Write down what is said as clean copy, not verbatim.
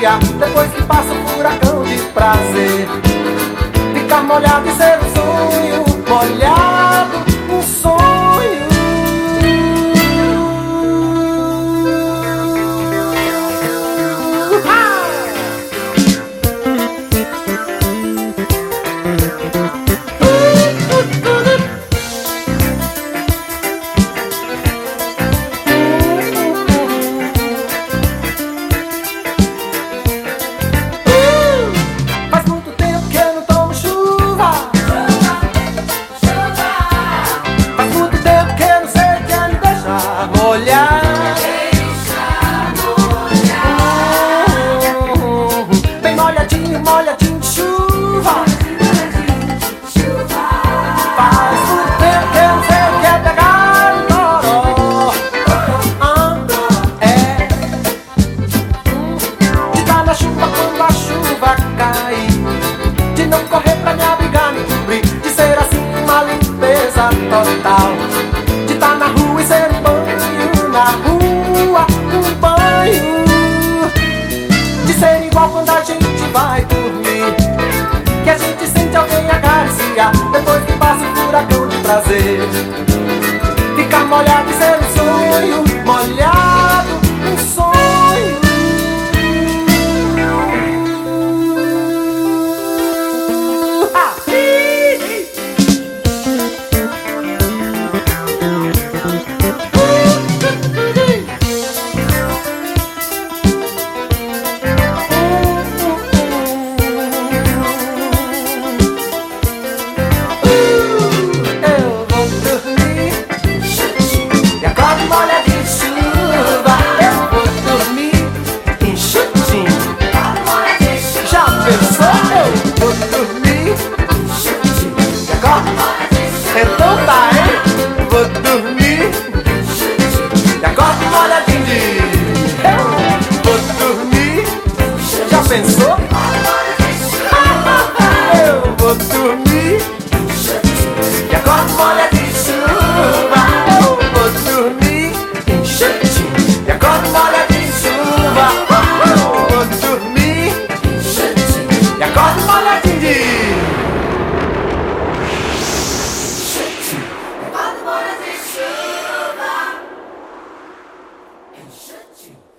dia, depois que passa um furacão de prazer. Ficar molhado e ser um sonho, molhado, um sonho. Bem molhadinho, molhadinho de chuva. Faz muito tempo que eu não sei o que é pegar um toró. De estar na chuva quando a chuva cai, de não correr pra me abrigar, me cobrir, de ser assim uma limpeza total, de estar na rua e ser um banho na rua, um banho, de ser igual quando a gente vai dormir, que a gente sente alguém acariciar, depois que passa um furacão de prazer. Ficar molhado e ser um sonho, molhado, um sonho. Então tá, hein? Vou dormir e acordo molhadinho de... Vou dormir, já pensou? Eu vou dormir e acordo molhadinho de chuva. Eu vou dormir e acordo molhadinho de chuva. Eu vou dormir e acordo molhadinho de... Shut you.